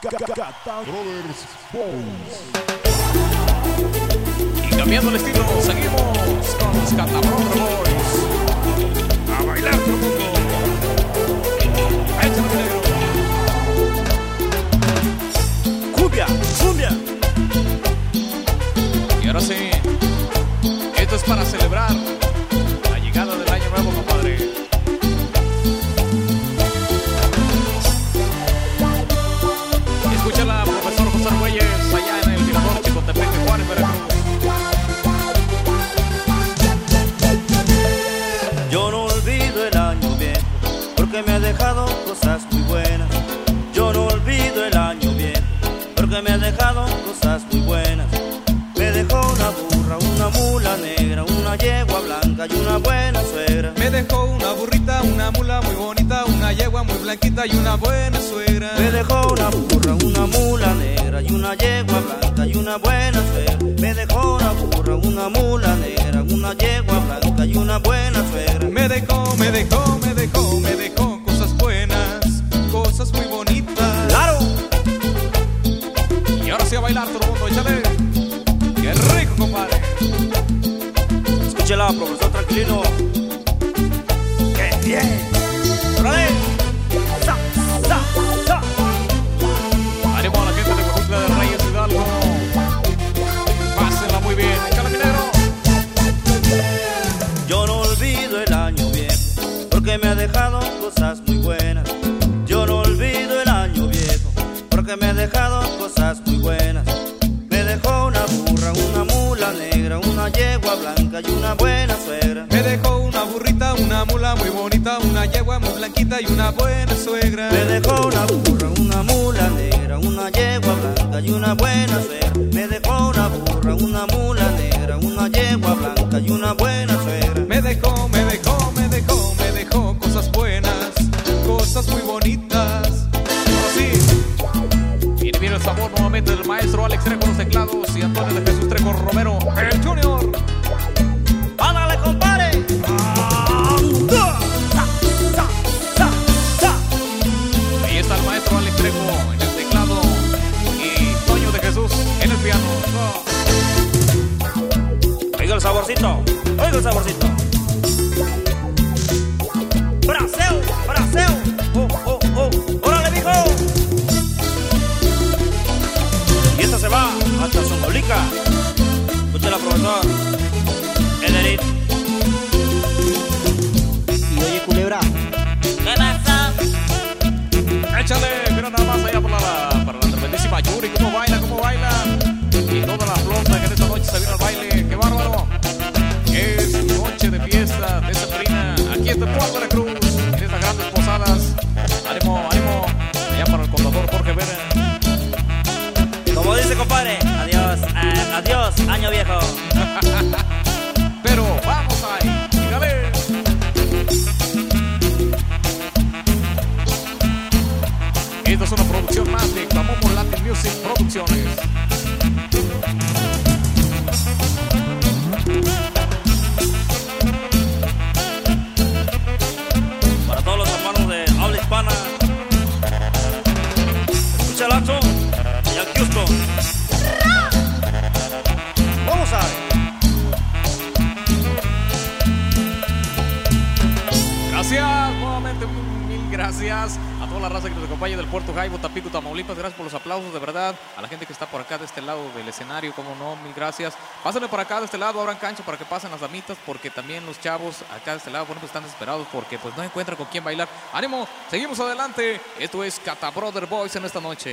Cata Brothers Boys. Y cambiando el estilo, seguimos con los Cata Brothers Boys. A bailar todo el mundo. Échale negro. Cumbia, cumbia. Y ahora sí, esto es para celebrar la llegada del año nuevo, compadre. Escúchala, profesor José Argüelles, allá en el Mirador Chicotepec, Juárez, Veracruz. Yo no olvido el año viejo, porque me ha dejado cosas muy buenas. Yo no olvido el año viejo, porque me ha dejado cosas muy buenas. Me dejó una burra, una mula negra, una yegua blanca y una buena suegra. Me dejó una burrita, una mula muy bonita, una yegua muy blanquita y una buena suegra. Me dejó una burra, una mula negra y una yegua blanca y una buena suegra. Me dejó una burra, una mula negra, una yegua blanca y una buena suegra. Me dejó cosas buenas, cosas muy bonitas. ¡Claro! Y ahora sí a bailar todo el mundo, échale. ¡Qué rico, compadre! Escúchela, profesor Tranquilino. ¡Qué bien! ¡Órale! ¡Sa, sa, sa! Ánimo a la gente de Coahuila de Reyes Hidalgo. Pásenla muy bien, échale mi negro. Yo no olvido el año viejo, porque me ha dejado cosas muy buenas. Yo no olvido el año viejo, porque me ha dejado cosas muy buenas. Me dejó una burra, una mula negra, una yegua blanca y una buena suegra. Me dejó una burrita, una mula muy bonita, una yegua muy blanquita y una buena suegra. Me dejó una burra, una mula negra, una yegua blanca y una buena suegra. Me dejó una burra, una mula negra, una yegua blanca y una buena suegra. Me dejó cosas buenas, cosas muy bonitas. Ahora sí, viene el sabor nuevamente del maestro Alex Trejo en los teclados y Antonio de Jesús Trejo Romero, el Junior. ¡Ándale, compadre! Ahí está el maestro Alex Trejo en el teclado y Toño de Jesús en el piano. Oiga el saborcito, oiga el saborcito. ¡Braseo, braseo! ¡Oh, oh, oh! ¡Órale, mijo! Y esta se va hasta Zongolica. Escúchela, profesor Ederit. Y oye, culebra, ¿Qué pasa? Échale, mira nada más allá para la tremendísima Yuri, cómo baila. Y toda la flota que en esta noche se vino al baile, qué bárbaro. Es noche de fiesta, de sembrina, aquí en Tepual, Veracruz, en estas grandes posadas. Ánimo, allá para el contador Jorge Vera. Como dice, compadre, adiós, adiós, año viejo. Pero vamos ahí, dígale. Esta es una producción más de Camomo Latin Music Producciones. Para todos los hermanos de habla hispana. Escucha el Lacho y al Houston. Vamos a ver. Gracias, nuevamente mil gracias a toda la raza que nos acompaña del Puerto Jaibo, Tampico, Tamaulipas. Gracias por los aplausos, de verdad. A la gente que está por acá de este lado del escenario, como no, mil gracias. Pásenle por acá de este lado, abran cancha para que pasen las damitas, porque también los chavos acá de este lado, bueno, pues están desesperados porque pues no encuentran con quién bailar. ¡Ánimo! Seguimos adelante. Esto es Cata Brothers Boys en esta noche.